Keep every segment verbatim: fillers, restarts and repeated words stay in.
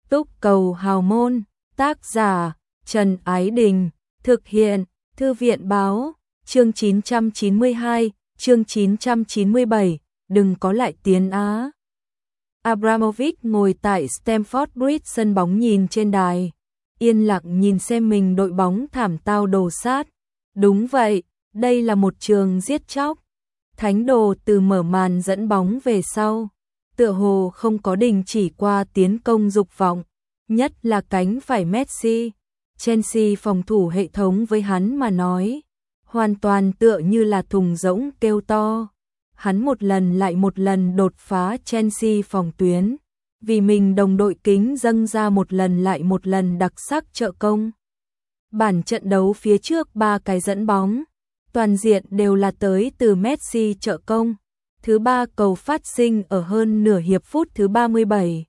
Túc cầu hào môn, tác giả Trần Ái Đình, thực hiện Thư viện báo, chương chín trăm chín mươi hai, chương chín trăm chín mươi bảy, đừng có lại tiến Á. Abramovich ngồi tại Stamford Bridge sân bóng nhìn trên đài, yên lặng nhìn xem mình đội bóng thảm tao đồ sát. Đúng vậy, đây là một trường giết chóc. Thánh đồ từ mở màn dẫn bóng về sau, tựa hồ không có đình chỉ qua tiến công dục vọng, nhất là cánh phải Messi. Chelsea phòng thủ hệ thống với hắn mà nói, hoàn toàn tựa như là thùng rỗng kêu to. Hắn một lần lại một lần đột phá Chelsea phòng tuyến, vì mình đồng đội kính dâng ra một lần lại một lần đặc sắc trợ công. Bản trận đấu phía trước ba cái dẫn bóng, toàn diện đều là tới từ Messi trợ công. Thứ ba cầu phát sinh ở hơn nửa hiệp phút thứ ba mươi bảy.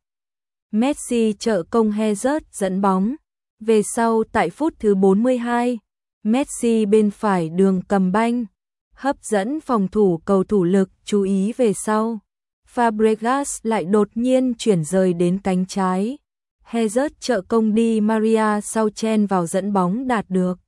Messi trợ công Hazard dẫn bóng. Về sau tại phút thứ bốn mươi hai, Messi bên phải đường cầm banh, hấp dẫn phòng thủ cầu thủ lực chú ý về sau. Fabregas lại đột nhiên chuyển rời đến cánh trái. Hazard trợ công Di Maria sau chen vào dẫn bóng đạt được.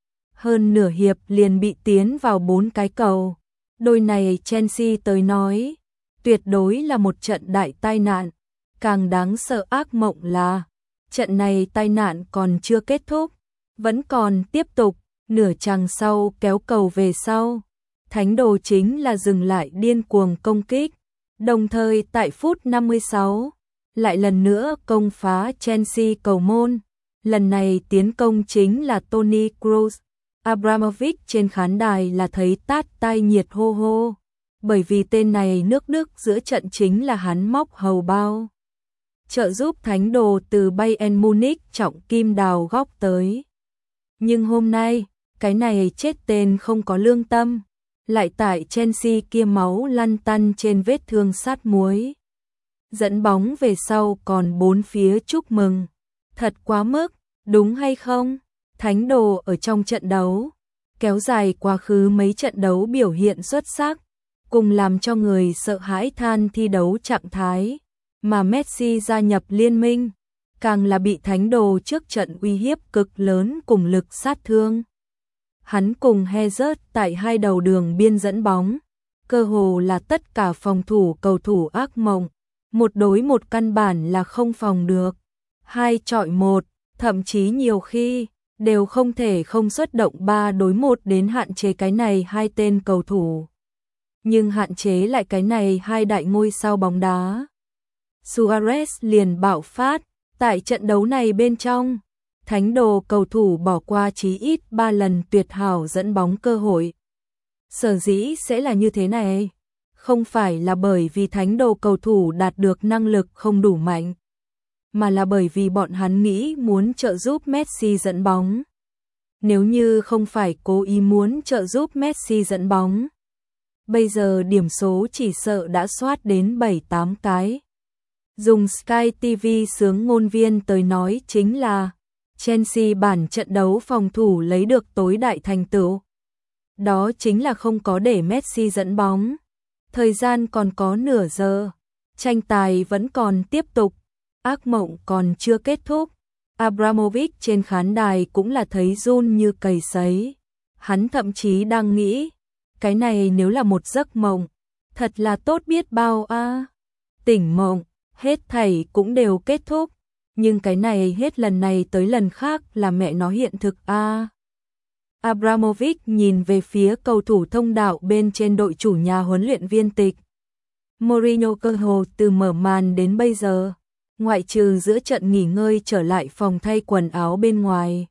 Hơn nửa hiệp liền bị tiến vào bốn cái cầu. Đôi này Chelsea tới nói, tuyệt đối là một trận đại tai nạn. Càng đáng sợ ác mộng là, trận này tai nạn còn chưa kết thúc, vẫn còn tiếp tục, nửa chặng sau kéo cầu về sau. Thánh đồ chính là dừng lại điên cuồng công kích, đồng thời tại phút năm mươi sáu, lại lần nữa công phá Chelsea cầu môn. Lần này tiến công chính là Toni Kroos. Abramovich trên khán đài là thấy tát tai nhiệt hô hô, bởi vì tên này nước Đức giữa trận chính là hắn móc hầu bao. Trợ giúp thánh đồ từ Bayern Munich trọng kim đào góc tới. Nhưng hôm nay, cái này chết tên không có lương tâm, lại tại Chelsea kia máu lăn tăn trên vết thương sát muối. Dẫn bóng về sau còn bốn phía chúc mừng. Thật quá mức, đúng hay không? Thánh đồ ở trong trận đấu, kéo dài quá khứ mấy trận đấu biểu hiện xuất sắc, cùng làm cho người sợ hãi than thi đấu trạng thái. Mà Messi gia nhập liên minh, càng là bị thánh đồ trước trận uy hiếp cực lớn cùng lực sát thương. Hắn cùng Hazard tại hai đầu đường biên dẫn bóng, cơ hồ là tất cả phòng thủ cầu thủ ác mộng, một đối một căn bản là không phòng được. Hai chọi một, thậm chí nhiều khi, đều không thể không xuất động ba đối một đến hạn chế cái này hai tên cầu thủ. Nhưng hạn chế lại cái này hai đại ngôi sao bóng đá. Suarez liền bạo phát, tại trận đấu này bên trong, thánh đồ cầu thủ bỏ qua chí ít ba lần tuyệt hảo dẫn bóng cơ hội. Sở dĩ sẽ là như thế này, không phải là bởi vì thánh đồ cầu thủ đạt được năng lực không đủ mạnh, mà là bởi vì bọn hắn nghĩ muốn trợ giúp Messi dẫn bóng. Nếu như không phải cố ý muốn trợ giúp Messi dẫn bóng, bây giờ điểm số chỉ sợ đã soát đến bảy tám cái. Dùng Sky ti vi sướng ngôn viên tới nói chính là Chelsea bản trận đấu phòng thủ lấy được tối đại thành tựu. Đó chính là không có để Messi dẫn bóng. Thời gian còn có nửa giờ, tranh tài vẫn còn tiếp tục, ác mộng còn chưa kết thúc. Abramovich trên khán đài cũng là thấy run như cầy sấy. Hắn thậm chí đang nghĩ, cái này nếu là một giấc mộng, thật là tốt biết bao a. À. Tỉnh mộng, hết thảy cũng đều kết thúc, nhưng cái này hết lần này tới lần khác là mẹ nó hiện thực a. À. Abramovich nhìn về phía cầu thủ thông đạo bên trên đội chủ nhà huấn luyện viên tịch. Mourinho cơ hồ từ mở màn đến bây giờ, ngoại trừ giữa trận nghỉ ngơi trở lại phòng thay quần áo bên ngoài,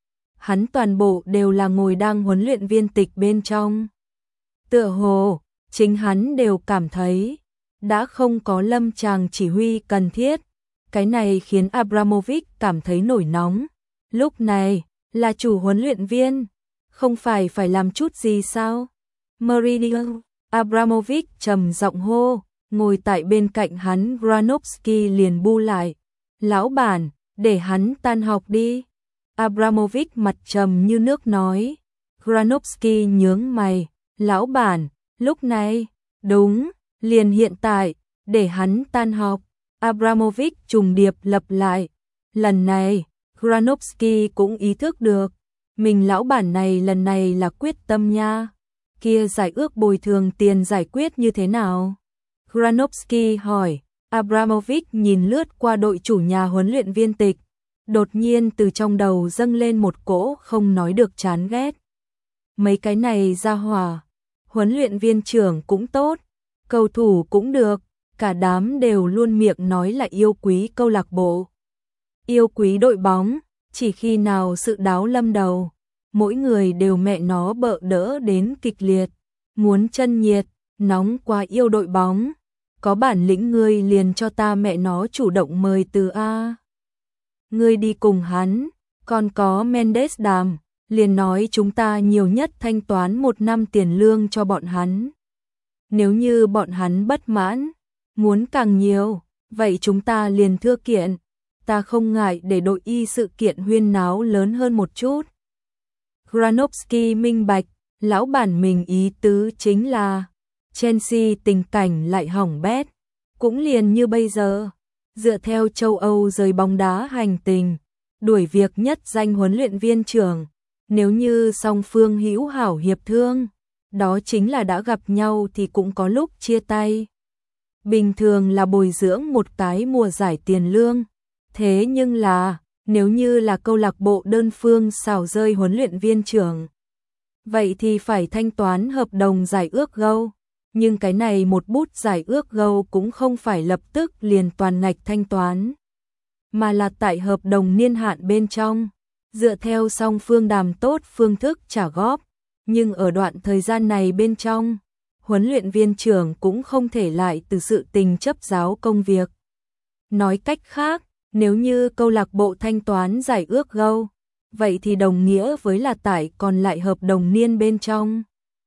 hắn toàn bộ đều là ngồi đang huấn luyện viên tịch bên trong. Tựa hồ, chính hắn đều cảm thấy đã không có lâm tràng chỉ huy cần thiết. Cái này khiến Abramovich cảm thấy nổi nóng. Lúc này, là chủ huấn luyện viên, không phải phải làm chút gì sao? Mourinho, Abramovich trầm giọng hô, ngồi tại bên cạnh hắn Granovsky liền bu lại. Lão bản, để hắn tan học đi. Abramovich mặt trầm như nước nói. Granovsky nhướng mày, lão bản, lúc này, đúng, liền hiện tại, để hắn tan học. Abramovich trùng điệp lặp lại, Lần này, Granovsky cũng ý thức được, mình lão bản này lần này là quyết tâm nha. Kia giải ước bồi thường tiền giải quyết như thế nào? Granovsky hỏi. Abramovich nhìn lướt qua đội chủ nhà huấn luyện viên tịch, đột nhiên từ trong đầu dâng lên một cỗ không nói được chán ghét. Mấy cái này ra hỏa, huấn luyện viên trưởng cũng tốt, cầu thủ cũng được, cả đám đều luôn miệng nói là yêu quý câu lạc bộ, yêu quý đội bóng, chỉ khi nào sự đáo lâm đầu, mỗi người đều mẹ nó bợ đỡ đến kịch liệt, muốn chân nhiệt, nóng quá yêu đội bóng. Có bản lĩnh ngươi liền cho ta mẹ nó chủ động mời từ A. Ngươi đi cùng hắn, còn có Mendes đàm, liền nói chúng ta nhiều nhất thanh toán một năm tiền lương cho bọn hắn. Nếu như bọn hắn bất mãn, muốn càng nhiều, vậy chúng ta liền thưa kiện, ta không ngại để đội y sự kiện huyên náo lớn hơn một chút. Granovsky minh bạch, lão bản mình ý tứ chính là Chelsea tình cảnh lại hỏng bét, cũng liền như bây giờ, dựa theo châu Âu rời bóng đá hành tình, đuổi việc nhất danh huấn luyện viên trưởng, nếu như song phương hữu hảo hiệp thương, đó chính là đã gặp nhau thì cũng có lúc chia tay. Bình thường là bồi dưỡng một cái mùa giải tiền lương, thế nhưng là, nếu như là câu lạc bộ đơn phương xào rơi huấn luyện viên trưởng, vậy thì phải thanh toán hợp đồng giải ước gâu. Nhưng cái này một bút giải ước gâu cũng không phải lập tức liền toàn ngạch thanh toán, mà là tại hợp đồng niên hạn bên trong, dựa theo song phương đàm tốt phương thức trả góp. Nhưng ở đoạn thời gian này bên trong, huấn luyện viên trưởng cũng không thể lại từ sự tình chấp giáo công việc. Nói cách khác, nếu như câu lạc bộ thanh toán giải ước gâu, vậy thì đồng nghĩa với là tại còn lại hợp đồng niên bên trong.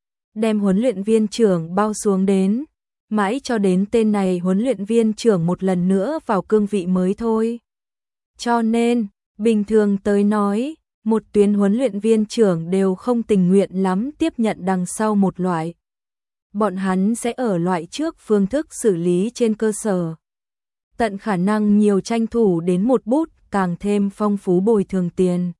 Đem huấn luyện viên trưởng bao xuống đến, mãi cho đến tên này huấn luyện viên trưởng một lần nữa vào cương vị mới thôi. Cho nên, bình thường tới nói, một tuyến huấn luyện viên trưởng đều không tình nguyện lắm tiếp nhận đằng sau một loại. Bọn hắn sẽ ở loại trước phương thức xử lý trên cơ sở. Tận khả năng nhiều tranh thủ đến một bút càng thêm phong phú bồi thường tiền.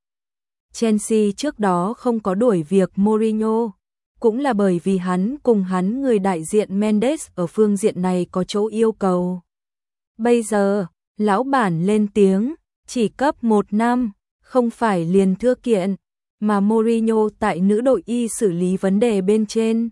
Chelsea trước đó không có đuổi việc Mourinho, cũng là bởi vì hắn cùng hắn người đại diện Mendes ở phương diện này có chỗ yêu cầu. Bây giờ, lão bản lên tiếng, chỉ cấp một năm, không phải liền thưa kiện, mà Mourinho tại nữ đội y xử lý vấn đề bên trên.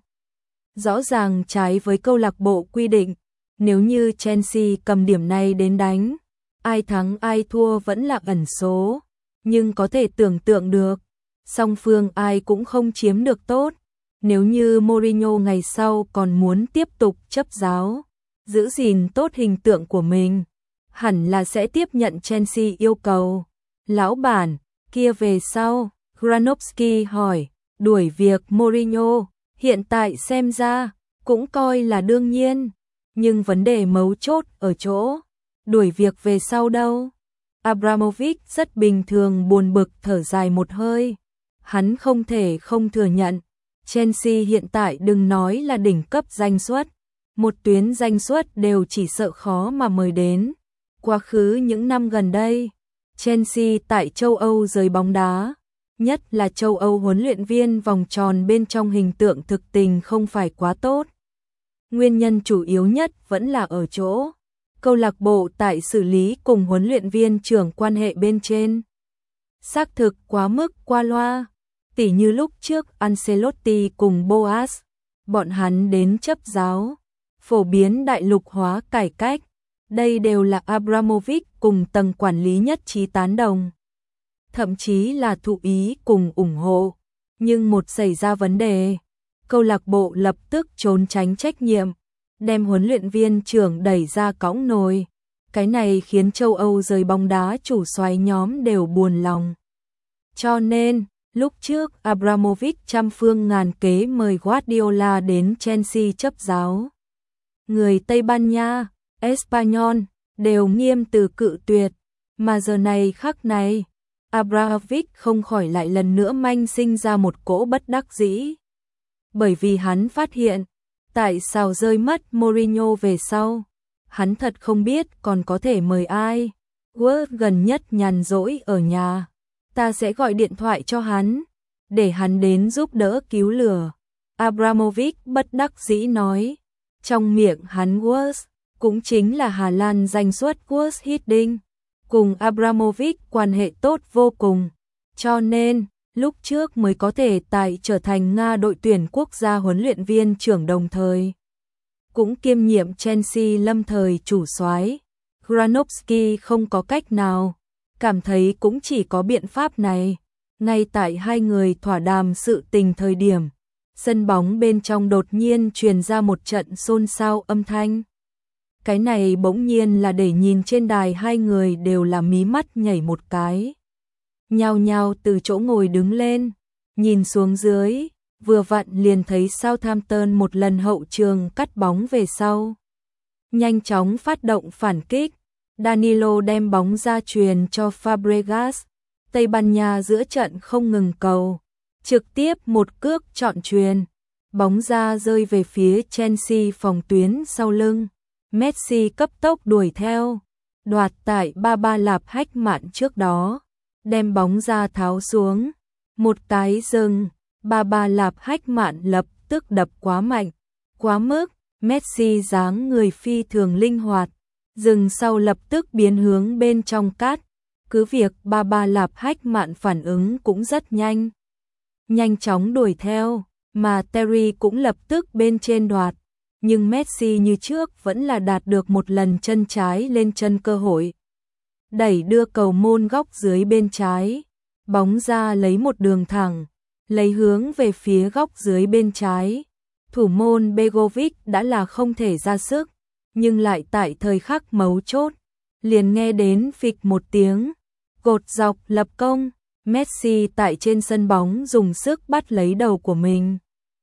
Rõ ràng trái với câu lạc bộ quy định, nếu như Chelsea cầm điểm này đến đánh, ai thắng ai thua vẫn là ẩn số, nhưng có thể tưởng tượng được, song phương ai cũng không chiếm được tốt. Nếu như Mourinho ngày sau còn muốn tiếp tục chấp giáo, giữ gìn tốt hình tượng của mình, hẳn là sẽ tiếp nhận Chelsea yêu cầu. Lão bản, kia về sau, Granovsky hỏi, đuổi việc Mourinho, hiện tại xem ra, cũng coi là đương nhiên, nhưng vấn đề mấu chốt ở chỗ, đuổi việc về sau đâu? Abramovich rất bình thường buồn bực thở dài một hơi, hắn không thể không thừa nhận. Chelsea hiện tại đừng nói là đỉnh cấp danh suất, một tuyến danh suất đều chỉ sợ khó mà mời đến. Quá khứ những năm gần đây, Chelsea tại châu Âu giới bóng đá, nhất là châu Âu huấn luyện viên vòng tròn bên trong hình tượng thực tình không phải quá tốt. Nguyên nhân chủ yếu nhất vẫn là ở chỗ, câu lạc bộ tại xử lý cùng huấn luyện viên trưởng quan hệ bên trên. Xác thực quá mức qua loa. Tỉ như lúc trước Ancelotti cùng Boas, bọn hắn đến chấp giáo, phổ biến đại lục hóa cải cách, đây đều là Abramovich cùng tầng quản lý nhất trí tán đồng. Thậm chí là thụ ý cùng ủng hộ, nhưng một xảy ra vấn đề, câu lạc bộ lập tức trốn tránh trách nhiệm, đem huấn luyện viên trưởng đẩy ra cõng nồi. Cái này khiến châu Âu giới bóng đá chủ soái nhóm đều buồn lòng. Cho nên, lúc trước Abramovich trăm phương ngàn kế mời Guardiola đến Chelsea chấp giáo. Người Tây Ban Nha, Espanyol đều nghiêm từ cự tuyệt, mà giờ này khắc này, Abramovich không khỏi lại lần nữa manh sinh ra một cỗ bất đắc dĩ. Bởi vì hắn phát hiện, tại sao rơi mất Mourinho về sau, hắn thật không biết còn có thể mời ai. Wolves gần nhất nhàn rỗi ở nhà, ta sẽ gọi điện thoại cho hắn, để hắn đến giúp đỡ cứu lửa. Abramovich bất đắc dĩ nói, trong miệng hắn Wolves cũng chính là Hà Lan danh xuất Wolves Hiddink, cùng Abramovich quan hệ tốt vô cùng, cho nên lúc trước mới có thể tại trở thành Nga đội tuyển quốc gia huấn luyện viên trưởng đồng thời cũng kiêm nhiệm Chelsea lâm thời chủ soái. Granovsky không có cách nào, cảm thấy cũng chỉ có biện pháp này. Ngay tại hai người thỏa đàm sự tình thời điểm, sân bóng bên trong đột nhiên truyền ra một trận xôn xao âm thanh. Cái này bỗng nhiên là để nhìn trên đài hai người đều là mí mắt nhảy một cái. Nhao nhao từ chỗ ngồi đứng lên, nhìn xuống dưới, vừa vặn liền thấy Southampton một lần hậu trường cắt bóng về sau. Nhanh chóng phát động phản kích, Danilo đem bóng ra truyền cho Fabregas, Tây Ban Nha giữa trận không ngừng cầu, trực tiếp một cước chọn truyền, bóng ra rơi về phía Chelsea phòng tuyến sau lưng, Messi cấp tốc đuổi theo, đoạt tại ba ba lạp hách mạn trước đó, đem bóng ra tháo xuống, một cái dừng, ba ba lạp hách mạn lập tức đập quá mạnh, quá mức, Messi dáng người phi thường linh hoạt, dừng sau lập tức biến hướng bên trong cát, cứ việc ba ba lạp hách mạn phản ứng cũng rất nhanh. Nhanh chóng đuổi theo, mà Terry cũng lập tức bên trên đoạt, nhưng Messi như trước vẫn là đạt được một lần chân trái lên chân cơ hội. Đẩy đưa cầu môn góc dưới bên trái, bóng ra lấy một đường thẳng, lấy hướng về phía góc dưới bên trái. Thủ môn Begovic đã là không thể ra sức, nhưng lại tại thời khắc mấu chốt, liền nghe đến phịch một tiếng, cột dọc lập công, Messi tại trên sân bóng dùng sức bắt lấy đầu của mình.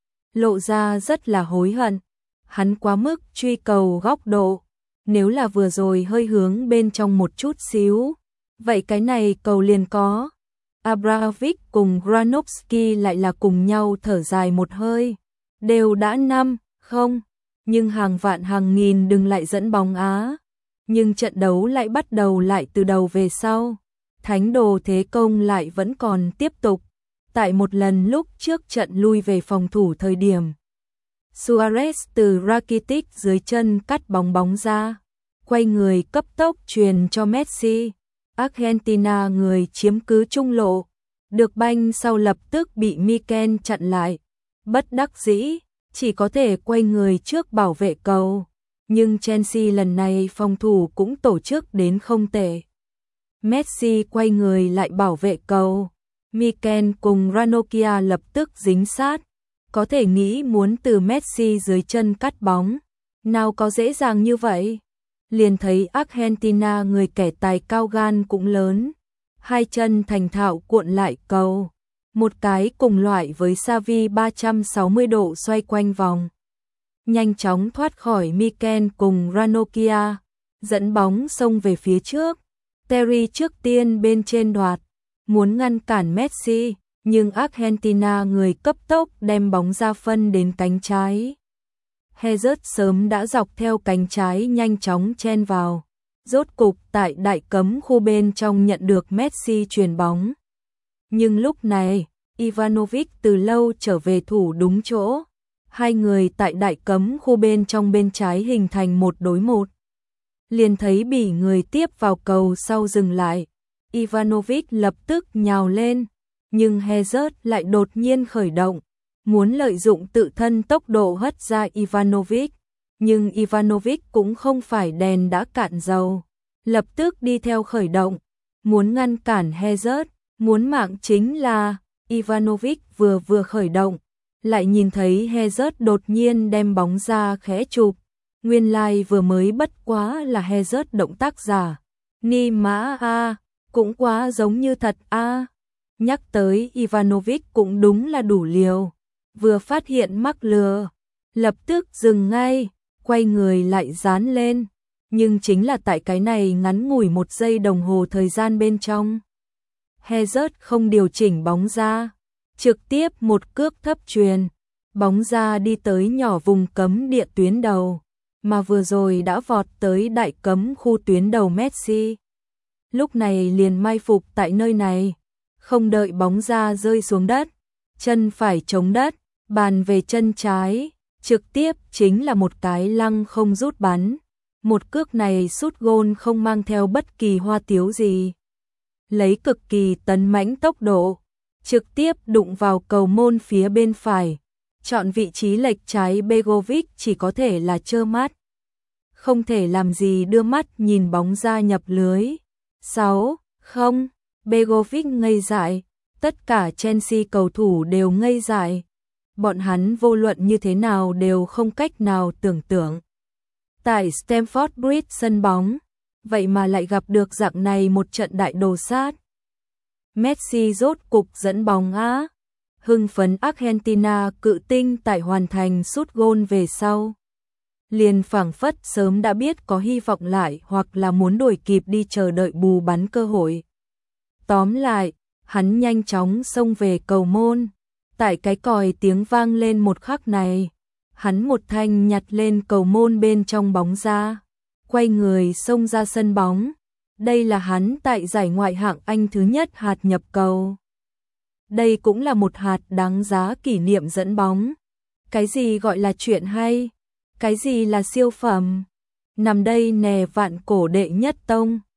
Lộ ra rất là hối hận, hắn quá mức truy cầu góc độ, nếu là vừa rồi hơi hướng bên trong một chút xíu, vậy cái này cầu liền có. Abramovich cùng Granovsky lại là cùng nhau thở dài một hơi, đều đã năm, không, nhưng hàng vạn hàng nghìn đừng lại dẫn bóng Á. Nhưng trận đấu lại bắt đầu lại từ đầu về sau, thánh đồ thế công lại vẫn còn tiếp tục. Tại một lần lúc trước trận lui về phòng thủ thời điểm, Suarez từ Rakitic dưới chân cắt bóng bóng ra, quay người cấp tốc truyền cho Messi. Argentina người chiếm cứ trung lộ, được banh sau lập tức bị Mikel chặn lại. Bất đắc dĩ, chỉ có thể quay người trước bảo vệ cầu. Nhưng Chelsea lần này phòng thủ cũng tổ chức đến không tệ. Messi quay người lại bảo vệ cầu. Mikel cùng Ranocchia lập tức dính sát. Có thể nghĩ muốn từ Messi dưới chân cắt bóng. Nào có dễ dàng như vậy? Liền thấy Argentina người kẻ tài cao gan cũng lớn. Hai chân thành thạo cuộn lại cầu. Một cái cùng loại với Xavi ba trăm sáu mươi độ xoay quanh vòng. Nhanh chóng thoát khỏi Mikel cùng Ranocchia. Dẫn bóng xông về phía trước. Terry trước tiên bên trên đoạt. Muốn ngăn cản Messi. Nhưng Argentina người cấp tốc đem bóng ra phân đến cánh trái. Hazard sớm đã dọc theo cánh trái nhanh chóng chen vào. Rốt cục tại đại cấm khu bên trong nhận được Messi chuyền bóng. Nhưng lúc này, Ivanovic từ lâu trở về thủ đúng chỗ. Hai người tại đại cấm khu bên trong bên trái hình thành một đối một. Liền thấy bị người tiếp vào cầu sau dừng lại. Ivanovic lập tức nhào lên. Nhưng Hazard lại đột nhiên khởi động, muốn lợi dụng tự thân tốc độ hất ra Ivanovic, nhưng Ivanovic cũng không phải đèn đã cạn dầu, lập tức đi theo khởi động, muốn ngăn cản Hazard, muốn mạng chính là Ivanovic vừa vừa khởi động, lại nhìn thấy Hazard đột nhiên đem bóng ra khẽ chụp, nguyên lai like vừa mới bất quá là Hazard động tác giả, ni mã a, cũng quá giống như thật a. Nhắc tới Ivanovic cũng đúng là đủ liều, vừa phát hiện mắc lừa, lập tức dừng ngay, quay người lại dán lên, nhưng chính là tại cái này ngắn ngủi một giây đồng hồ thời gian bên trong. Hazard không điều chỉnh bóng ra, trực tiếp một cước thấp truyền, bóng ra đi tới nhỏ vùng cấm địa tuyến đầu, mà vừa rồi đã vọt tới đại cấm khu tuyến đầu Messi. lúc này liền mai phục tại nơi này, không đợi bóng ra rơi xuống đất, chân phải chống đất, bàn về chân trái, trực tiếp chính là một cái lăng không rút bắn. Một cước này sút gôn không mang theo bất kỳ hoa tiếu gì. Lấy cực kỳ tấn mãnh tốc độ, trực tiếp đụng vào cầu môn phía bên phải. Chọn vị trí lệch trái Begovic chỉ có thể là trơ mắt. Không thể làm gì đưa mắt nhìn bóng ra nhập lưới. sáu không, Begovic ngây dại, tất cả Chelsea cầu thủ đều ngây dại. Bọn hắn vô luận như thế nào đều không cách nào tưởng tượng. Tại Stamford Bridge sân bóng, vậy mà lại gặp được dạng này một trận đại đồ sát. Messi rốt cục dẫn bóng Á. Hưng phấn Argentina cự tinh tại hoàn thành sút gôn về sau. Liền phảng phất sớm đã biết có hy vọng lại hoặc là muốn đuổi kịp đi chờ đợi bù bắn cơ hội. Tóm lại, hắn nhanh chóng xông về cầu môn. Tại cái còi tiếng vang lên một khắc này, hắn một thanh nhặt lên cầu môn bên trong bóng ra, quay người xông ra sân bóng. Đây là hắn tại giải ngoại hạng Anh thứ nhất hạt nhập cầu. Đây cũng là một hạt đáng giá kỷ niệm dẫn bóng. Cái gì gọi là chuyện hay? Cái gì là siêu phẩm? Nằm đây nè vạn cổ đệ nhất tông.